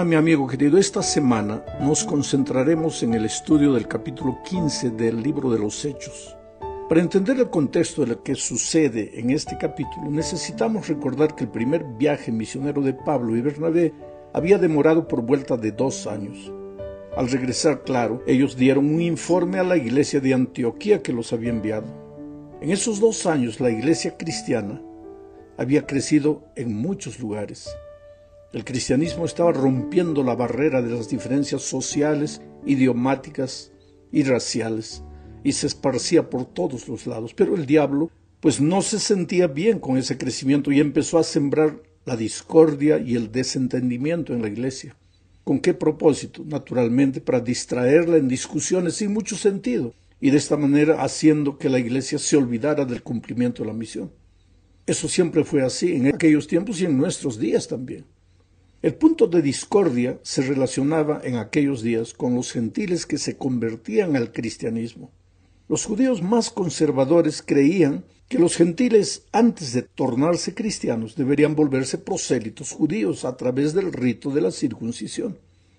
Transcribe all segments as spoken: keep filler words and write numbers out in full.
Hola mi amigo querido, esta semana nos concentraremos en el estudio del capítulo quince del libro de los Hechos. Para entender el contexto de lo que sucede en este capítulo, necesitamos recordar que el primer viaje misionero de Pablo y Bernabé había demorado por vuelta de dos años. Al regresar, claro, ellos dieron un informe a la iglesia de Antioquía que los había enviado. En esos dos años la iglesia cristiana había crecido en muchos lugares. El cristianismo estaba rompiendo la barrera de las diferencias sociales, idiomáticas y raciales, y se esparcía por todos los lados. Pero el diablo, pues no se sentía bien con ese crecimiento y empezó a sembrar la discordia y el desentendimiento en la iglesia. ¿Con qué propósito? Naturalmente para distraerla en discusiones sin mucho sentido, y de esta manera haciendo que la iglesia se olvidara del cumplimiento de la misión. Eso siempre fue así en aquellos tiempos y en nuestros días también. El punto de discordia se relacionaba en aquellos días con los gentiles que se convertían al cristianismo. Los judíos más conservadores creían que los gentiles, antes de tornarse cristianos, deberían volverse prosélitos judíos a través del rito de la circuncisión.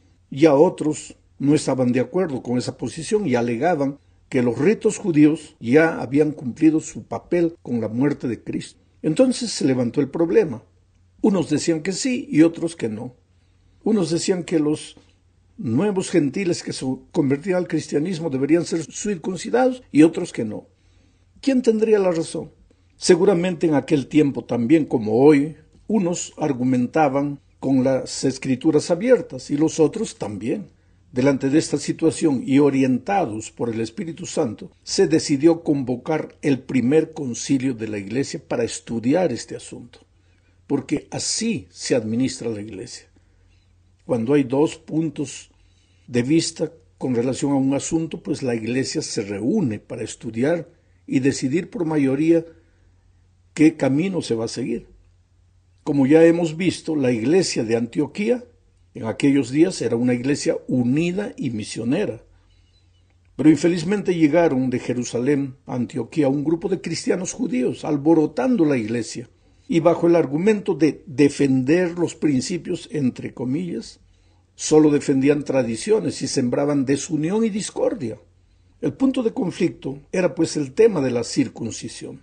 Ya otros no estaban de acuerdo con esa posición y alegaban que los ritos judíos ya habían cumplido su papel con la muerte de Cristo. Entonces se levantó el problema. Unos decían que sí y otros que no. Unos decían que los nuevos gentiles que se convertían al cristianismo deberían ser circuncidados y otros que no. ¿Quién tendría la razón? Seguramente en aquel tiempo también como hoy, unos argumentaban con las escrituras abiertas y los otros también. Delante de esta situación y orientados por el Espíritu Santo, se decidió convocar el primer concilio de la iglesia para estudiar este asunto. Porque así se administra la iglesia. Cuando hay dos puntos de vista con relación a un asunto, pues la iglesia se reúne para estudiar y decidir por mayoría qué camino se va a seguir. Como ya hemos visto, la iglesia de Antioquía en aquellos días era una iglesia unida y misionera. Pero infelizmente llegaron de Jerusalén a Antioquía un grupo de cristianos judíos, alborotando la iglesia. Y bajo el argumento de defender los principios, entre comillas, solo defendían tradiciones y sembraban desunión y discordia. El punto de conflicto era pues el tema de la circuncisión.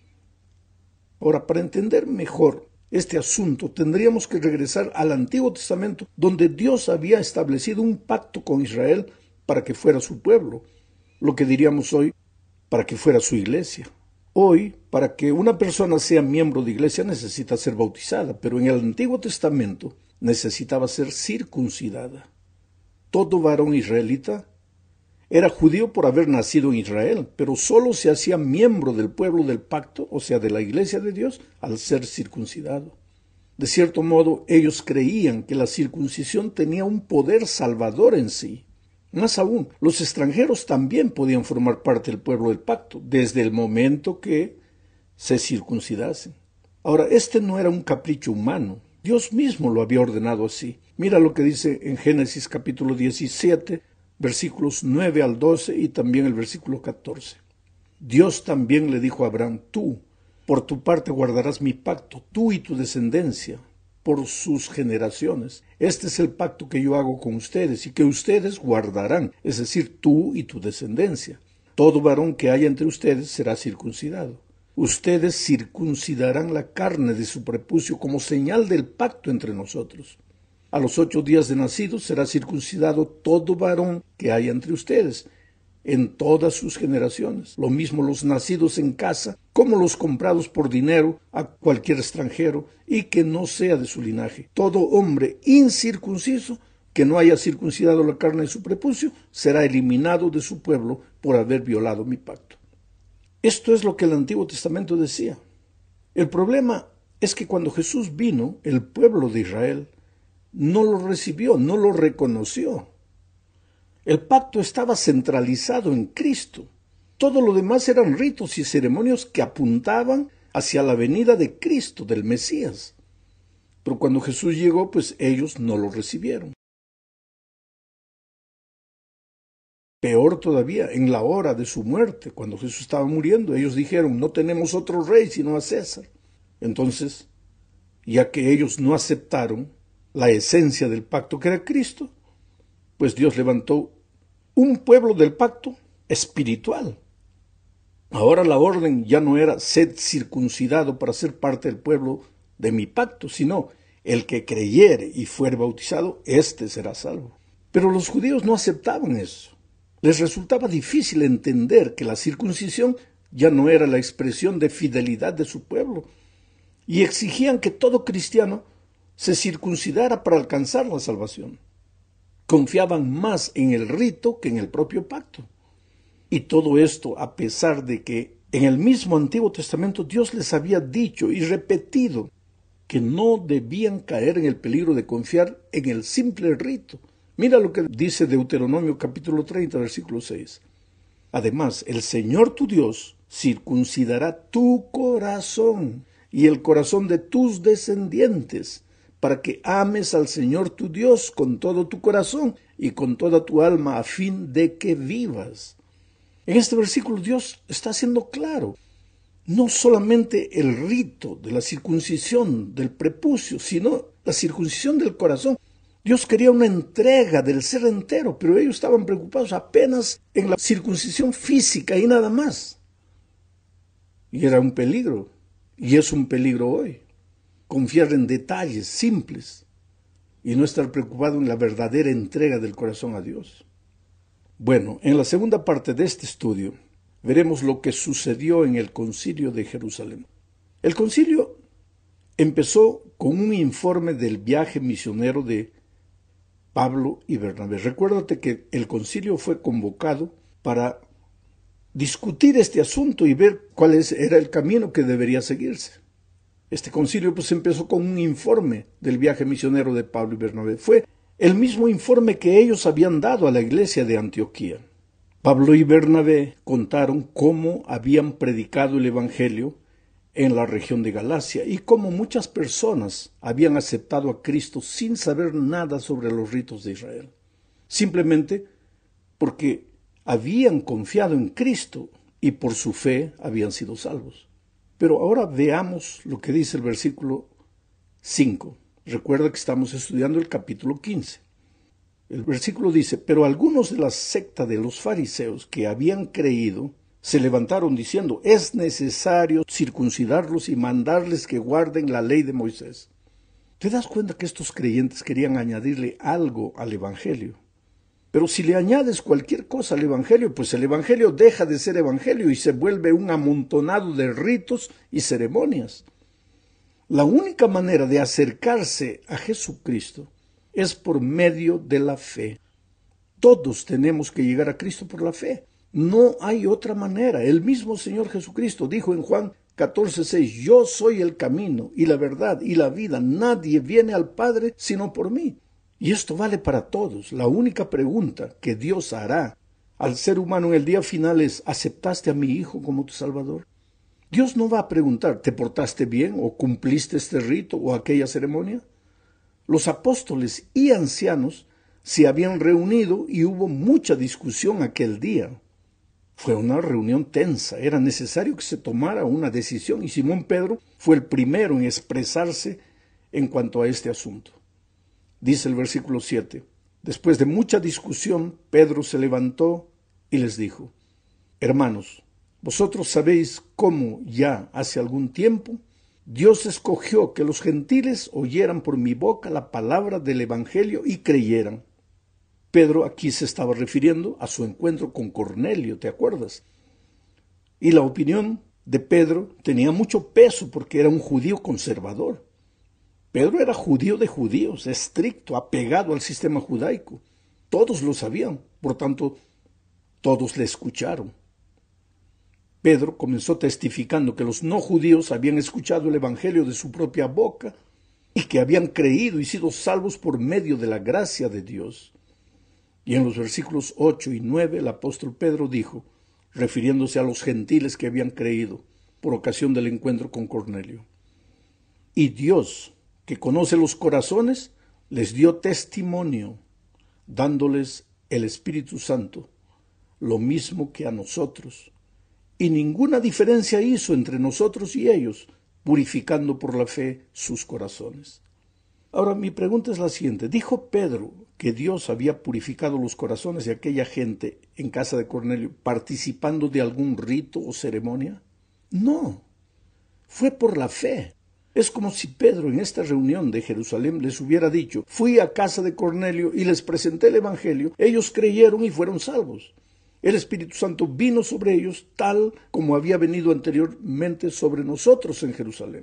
Ahora, para entender mejor este asunto, tendríamos que regresar al Antiguo Testamento, donde Dios había establecido un pacto con Israel para que fuera su pueblo, lo que diríamos hoy, para que fuera su iglesia. Hoy, para que una persona sea miembro de iglesia necesita ser bautizada, pero en el Antiguo Testamento necesitaba ser circuncidada. Todo varón israelita era judío por haber nacido en Israel, pero solo se hacía miembro del pueblo del pacto, o sea, de la iglesia de Dios, al ser circuncidado. De cierto modo, ellos creían que la circuncisión tenía un poder salvador en sí. Más aún, los extranjeros también podían formar parte del pueblo del pacto, desde el momento que se circuncidasen. Ahora, este no era un capricho humano. Dios mismo lo había ordenado así. Mira lo que dice en Génesis capítulo diecisiete, versículos nueve al doce y también el versículo catorce. Dios también le dijo a Abraham, tú, por tu parte guardarás mi pacto, tú y tu descendencia, por sus generaciones. Este es el pacto que yo hago con ustedes y que ustedes guardarán, es decir, tú y tu descendencia. Todo varón que haya entre ustedes será circuncidado. Ustedes circuncidarán la carne de su prepucio como señal del pacto entre nosotros. A los ocho días de nacido será circuncidado todo varón que haya entre ustedes, en todas sus generaciones. Lo mismo los nacidos en casa, como los comprados por dinero a cualquier extranjero, y que no sea de su linaje. Todo hombre incircunciso que no haya circuncidado la carne de su prepucio será eliminado de su pueblo por haber violado mi pacto. Esto es lo que el Antiguo Testamento decía. El problema es que cuando Jesús vino, el pueblo de Israel no lo recibió, no lo reconoció. El pacto estaba centralizado en Cristo. Todo lo demás eran ritos y ceremonias que apuntaban hacia la venida de Cristo, del Mesías. Pero cuando Jesús llegó, pues ellos no lo recibieron. Peor todavía, en la hora de su muerte, cuando Jesús estaba muriendo, ellos dijeron, no tenemos otro rey sino a César. Entonces, ya que ellos no aceptaron la esencia del pacto que era Cristo, pues Dios levantó un pueblo del pacto espiritual. Ahora la orden ya no era sed circuncidado para ser parte del pueblo de mi pacto, sino el que creyere y fuere bautizado, éste será salvo. Pero los judíos no aceptaban eso. Les resultaba difícil entender que la circuncisión ya no era la expresión de fidelidad de su pueblo, y exigían que todo cristiano se circuncidara para alcanzar la salvación. Confiaban más en el rito que en el propio pacto. Y todo esto a pesar de que en el mismo Antiguo Testamento Dios les había dicho y repetido que no debían caer en el peligro de confiar en el simple rito. Mira lo que dice Deuteronomio capítulo treinta, versículo seis. Además, el Señor tu Dios circuncidará tu corazón y el corazón de tus descendientes, para que ames al Señor tu Dios con todo tu corazón y con toda tu alma, a fin de que vivas. En este versículo Dios está haciendo claro, no solamente el rito de la circuncisión del prepucio, sino la circuncisión del corazón. Dios quería una entrega del ser entero, pero ellos estaban preocupados apenas en la circuncisión física y nada más. Y era un peligro, y es un peligro hoy, confiar en detalles simples y no estar preocupado en la verdadera entrega del corazón a Dios. Bueno, en la segunda parte de este estudio veremos lo que sucedió en el Concilio de Jerusalén. El concilio empezó con un informe del viaje misionero de Pablo y Bernabé. Recuérdate que el concilio fue convocado para discutir este asunto y ver cuál era el camino que debería seguirse. Este concilio pues empezó con un informe del viaje misionero de Pablo y Bernabé. Fue el mismo informe que ellos habían dado a la iglesia de Antioquía. Pablo y Bernabé contaron cómo habían predicado el evangelio en la región de Galacia y cómo muchas personas habían aceptado a Cristo sin saber nada sobre los ritos de Israel, simplemente porque habían confiado en Cristo y por su fe habían sido salvos. Pero ahora veamos lo que dice el versículo cinco. Recuerda que estamos estudiando el capítulo quince. El versículo dice, pero algunos de la secta de los fariseos que habían creído se levantaron diciendo, es necesario circuncidarlos y mandarles que guarden la ley de Moisés. ¿Te das cuenta que estos creyentes querían añadirle algo al evangelio? Pero si le añades cualquier cosa al evangelio, pues el evangelio deja de ser evangelio y se vuelve un amontonado de ritos y ceremonias. La única manera de acercarse a Jesucristo es por medio de la fe. Todos tenemos que llegar a Cristo por la fe. No hay otra manera. El mismo Señor Jesucristo dijo en Juan catorce seis, yo soy el camino y la verdad y la vida. Nadie viene al Padre sino por mí. Y esto vale para todos. La única pregunta que Dios hará al ser humano en el día final es, ¿aceptaste a mi Hijo como tu Salvador? Dios no va a preguntar, ¿te portaste bien o cumpliste este rito o aquella ceremonia? Los apóstoles y ancianos se habían reunido y hubo mucha discusión aquel día. Fue una reunión tensa, era necesario que se tomara una decisión y Simón Pedro fue el primero en expresarse en cuanto a este asunto. Dice el versículo siete, después de mucha discusión, Pedro se levantó y les dijo, hermanos, vosotros sabéis cómo ya hace algún tiempo Dios escogió que los gentiles oyeran por mi boca la palabra del evangelio y creyeran. Pedro aquí se estaba refiriendo a su encuentro con Cornelio, ¿te acuerdas? Y la opinión de Pedro tenía mucho peso porque era un judío conservador. Pedro era judío de judíos, estricto, apegado al sistema judaico. Todos lo sabían, por tanto, todos le escucharon. Pedro comenzó testificando que los no judíos habían escuchado el evangelio de su propia boca y que habían creído y sido salvos por medio de la gracia de Dios. Y en los versículos ocho y nueve el apóstol Pedro dijo, refiriéndose a los gentiles que habían creído por ocasión del encuentro con Cornelio, y Dios, que conoce los corazones, les dio testimonio, dándoles el Espíritu Santo, lo mismo que a nosotros, y ninguna diferencia hizo entre nosotros y ellos, purificando por la fe sus corazones. Ahora, mi pregunta es la siguiente. ¿Dijo Pedro que Dios había purificado los corazones de aquella gente en casa de Cornelio participando de algún rito o ceremonia? No, fue por la fe. Es como si Pedro en esta reunión de Jerusalén les hubiera dicho: fui a casa de Cornelio y les presenté el Evangelio, ellos creyeron y fueron salvos. El Espíritu Santo vino sobre ellos tal como había venido anteriormente sobre nosotros en Jerusalén.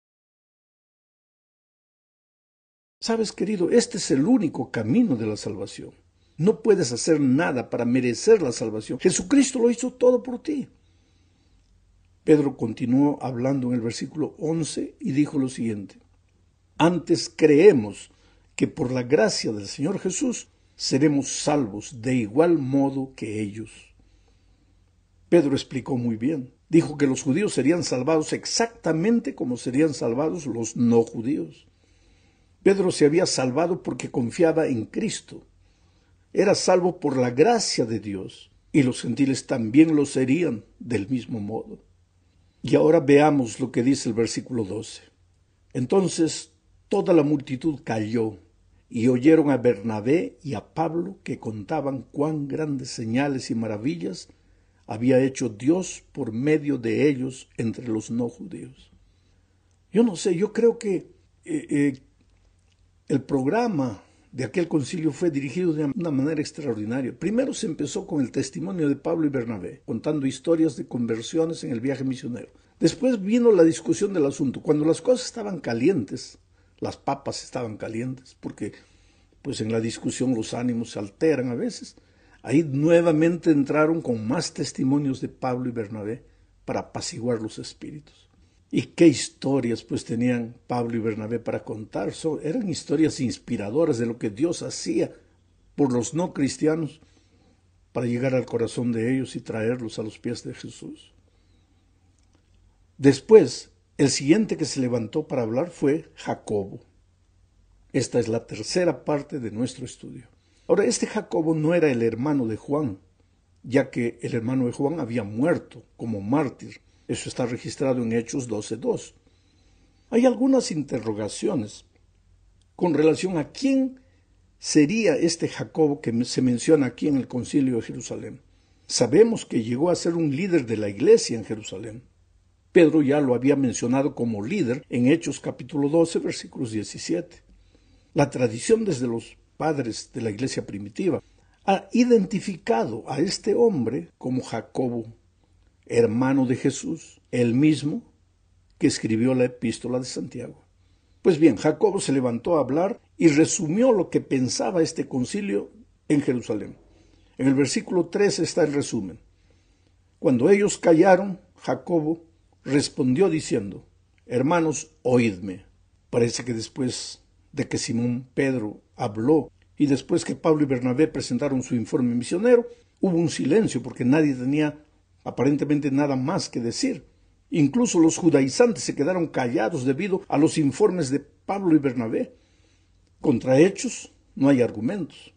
Sabes, querido, este es el único camino de la salvación. No puedes hacer nada para merecer la salvación. Jesucristo lo hizo todo por ti. Pedro continuó hablando en el versículo once y dijo lo siguiente: antes creemos que por la gracia del Señor Jesús seremos salvos de igual modo que ellos. Pedro explicó muy bien. Dijo que los judíos serían salvados exactamente como serían salvados los no judíos. Pedro se había salvado porque confiaba en Cristo. Era salvo por la gracia de Dios, y los gentiles también lo serían del mismo modo. Y ahora veamos lo que dice el versículo doce. Entonces toda la multitud calló, y oyeron a Bernabé y a Pablo que contaban cuán grandes señales y maravillas había hecho Dios por medio de ellos entre los no judíos. Yo no sé, yo creo que eh, eh, el programa de aquel concilio fue dirigido de una manera extraordinaria. Primero se empezó con el testimonio de Pablo y Bernabé, contando historias de conversiones en el viaje misionero. Después vino la discusión del asunto. Cuando las cosas estaban calientes, las papas estaban calientes, porque pues en la discusión los ánimos se alteran a veces. Ahí nuevamente entraron con más testimonios de Pablo y Bernabé para apaciguar los espíritus. Y qué historias pues tenían Pablo y Bernabé para contar. So, eran historias inspiradoras de lo que Dios hacía por los no cristianos para llegar al corazón de ellos y traerlos a los pies de Jesús. Después, el siguiente que se levantó para hablar fue Jacobo. Esta es la tercera parte de nuestro estudio. Ahora, este Jacobo no era el hermano de Juan, ya que el hermano de Juan había muerto como mártir. Eso está registrado en Hechos doce dos. Hay algunas interrogaciones con relación a quién sería este Jacobo que se menciona aquí en el Concilio de Jerusalén. Sabemos que llegó a ser un líder de la iglesia en Jerusalén. Pedro ya lo había mencionado como líder en Hechos capítulo doce, versículos diecisiete. La tradición desde los padres de la iglesia primitiva ha identificado a este hombre como Jacobo, hermano de Jesús, el mismo que escribió la epístola de Santiago. Pues bien, Jacobo se levantó a hablar y resumió lo que pensaba este concilio en Jerusalén. En el versículo tres está el resumen. Cuando ellos callaron, Jacobo respondió diciendo: hermanos, oídme. Parece que después de que Simón Pedro habló y después que Pablo y Bernabé presentaron su informe misionero, hubo un silencio porque nadie tenía aparentemente nada más que decir. Incluso los judaizantes se quedaron callados debido a los informes de Pablo y Bernabé. Contra hechos no hay argumentos.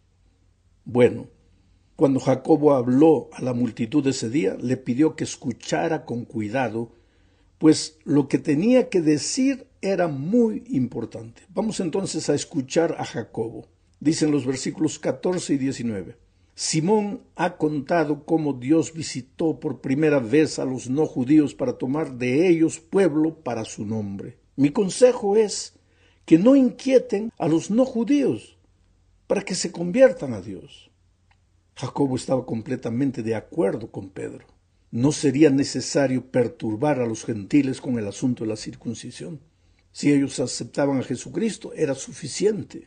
Bueno, cuando Jacobo habló a la multitud ese día, le pidió que escuchara con cuidado, pues lo que tenía que decir era muy importante. Vamos entonces a escuchar a Jacobo. Dicen los versículos catorce y diecinueve. Simón ha contado cómo Dios visitó por primera vez a los no judíos para tomar de ellos pueblo para su nombre. Mi consejo es que no inquieten a los no judíos para que se conviertan a Dios. Jacobo estaba completamente de acuerdo con Pedro. No sería necesario perturbar a los gentiles con el asunto de la circuncisión. Si ellos aceptaban a Jesucristo, era suficiente.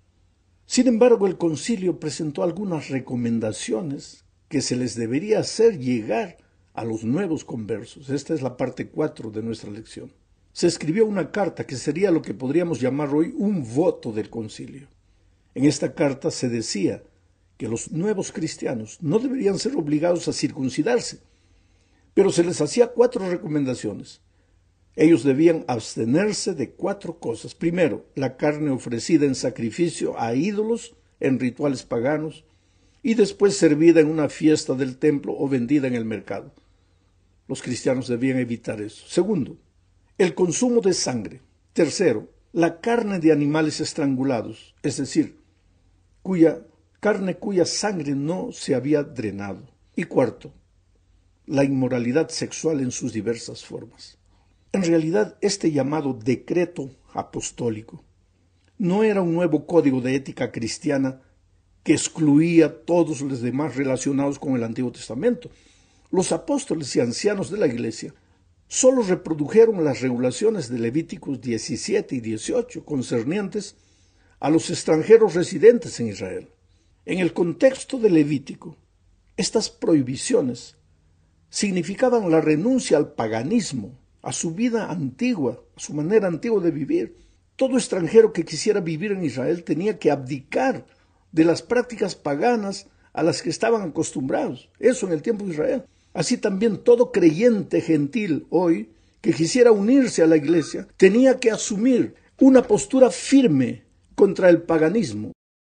Sin embargo, el concilio presentó algunas recomendaciones que se les debería hacer llegar a los nuevos conversos. Esta es la parte cuatro de nuestra lección. Se escribió una carta que sería lo que podríamos llamar hoy un voto del concilio. En esta carta se decía que los nuevos cristianos no deberían ser obligados a circuncidarse, pero se les hacía cuatro recomendaciones. Ellos debían abstenerse de cuatro cosas. Primero, la carne ofrecida en sacrificio a ídolos en rituales paganos y después servida en una fiesta del templo o vendida en el mercado. Los cristianos debían evitar eso. Segundo, el consumo de sangre. Tercero, la carne de animales estrangulados, es decir, cuya carne cuya sangre no se había drenado. Y cuarto, la inmoralidad sexual en sus diversas formas. En realidad, este llamado decreto apostólico no era un nuevo código de ética cristiana que excluía a todos los demás relacionados con el Antiguo Testamento. Los apóstoles y ancianos de la Iglesia solo reprodujeron las regulaciones de Levíticos diecisiete y dieciocho concernientes a los extranjeros residentes en Israel. En el contexto de Levítico, estas prohibiciones significaban la renuncia al paganismo, a su vida antigua, a su manera antigua de vivir. Todo extranjero que quisiera vivir en Israel tenía que abdicar de las prácticas paganas a las que estaban acostumbrados. Eso en el tiempo de Israel. Así también todo creyente gentil hoy que quisiera unirse a la Iglesia tenía que asumir una postura firme contra el paganismo.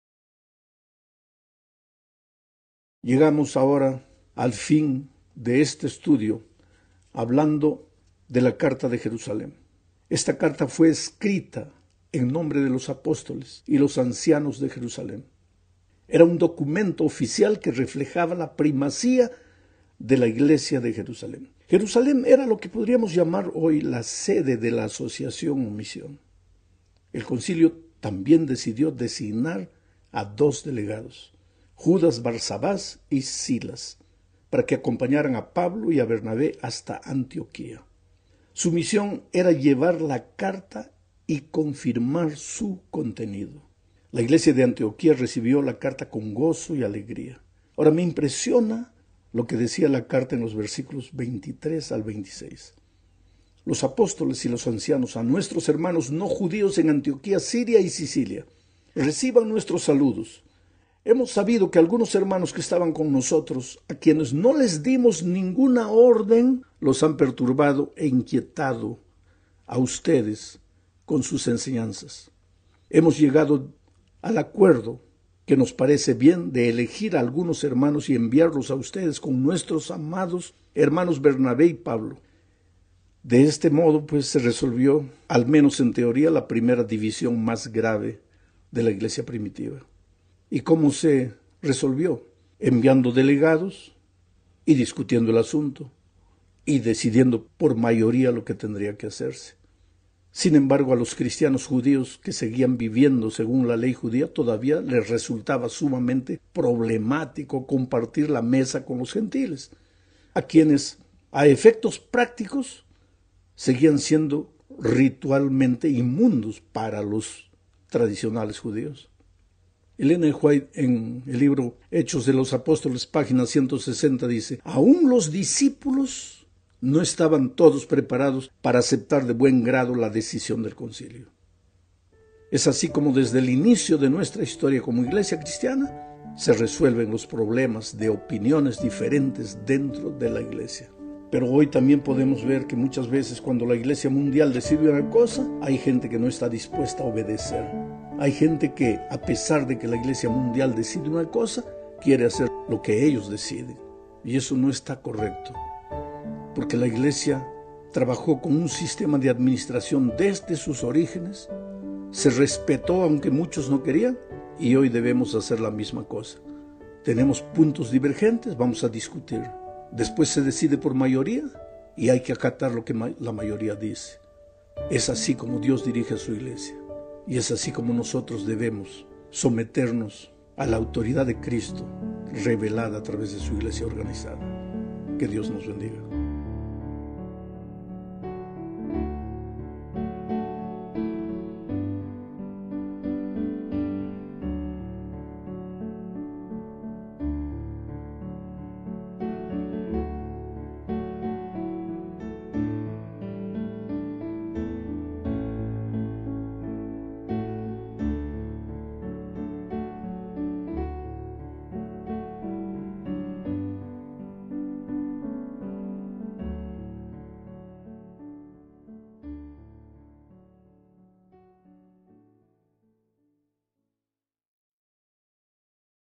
Llegamos ahora al fin de este estudio hablando de la Carta de Jerusalén. Esta carta fue escrita en nombre de los apóstoles y los ancianos de Jerusalén. Era un documento oficial que reflejaba la primacía de la Iglesia de Jerusalén. Jerusalén era lo que podríamos llamar hoy la sede de la asociación o misión. El concilio también decidió designar a dos delegados, Judas Barsabás y Silas, para que acompañaran a Pablo y a Bernabé hasta Antioquía. Su misión era llevar la carta y confirmar su contenido. La iglesia de Antioquía recibió la carta con gozo y alegría. Ahora me impresiona lo que decía la carta en los versículos veintitrés al veintiséis. Los apóstoles y los ancianos, a nuestros hermanos no judíos en Antioquía, Siria y Sicilia, reciban nuestros saludos. Hemos sabido que algunos hermanos que estaban con nosotros, a quienes no les dimos ninguna orden, los han perturbado e inquietado a ustedes con sus enseñanzas. Hemos llegado al acuerdo que nos parece bien de elegir a algunos hermanos y enviarlos a ustedes con nuestros amados hermanos Bernabé y Pablo. De este modo, pues, se resolvió, al menos en teoría, la primera división más grave de la iglesia primitiva. ¿Y cómo se resolvió? Enviando delegados y discutiendo el asunto y decidiendo por mayoría lo que tendría que hacerse. Sin embargo, a los cristianos judíos que seguían viviendo según la ley judía todavía les resultaba sumamente problemático compartir la mesa con los gentiles, a quienes, a efectos prácticos, seguían siendo ritualmente inmundos para los tradicionales judíos. Ellen G. White, en el libro Hechos de los Apóstoles, página ciento sesenta, dice: aún los discípulos no estaban todos preparados para aceptar de buen grado la decisión del concilio. Es así como desde el inicio de nuestra historia como iglesia cristiana se resuelven los problemas de opiniones diferentes dentro de la iglesia. Pero hoy también podemos ver que muchas veces cuando la iglesia mundial decide una cosa, hay gente que no está dispuesta a obedecer. Hay gente que, a pesar de que la iglesia mundial decide una cosa, quiere hacer lo que ellos deciden. Y eso no está correcto, porque la iglesia trabajó con un sistema de administración desde sus orígenes, se respetó aunque muchos no querían, y hoy debemos hacer la misma cosa. Tenemos puntos divergentes, vamos a discutir. Después se decide por mayoría y hay que acatar lo que la mayoría dice. Es así como Dios dirige a su iglesia. Y es así como nosotros debemos someternos a la autoridad de Cristo revelada a través de su iglesia organizada. Que Dios nos bendiga.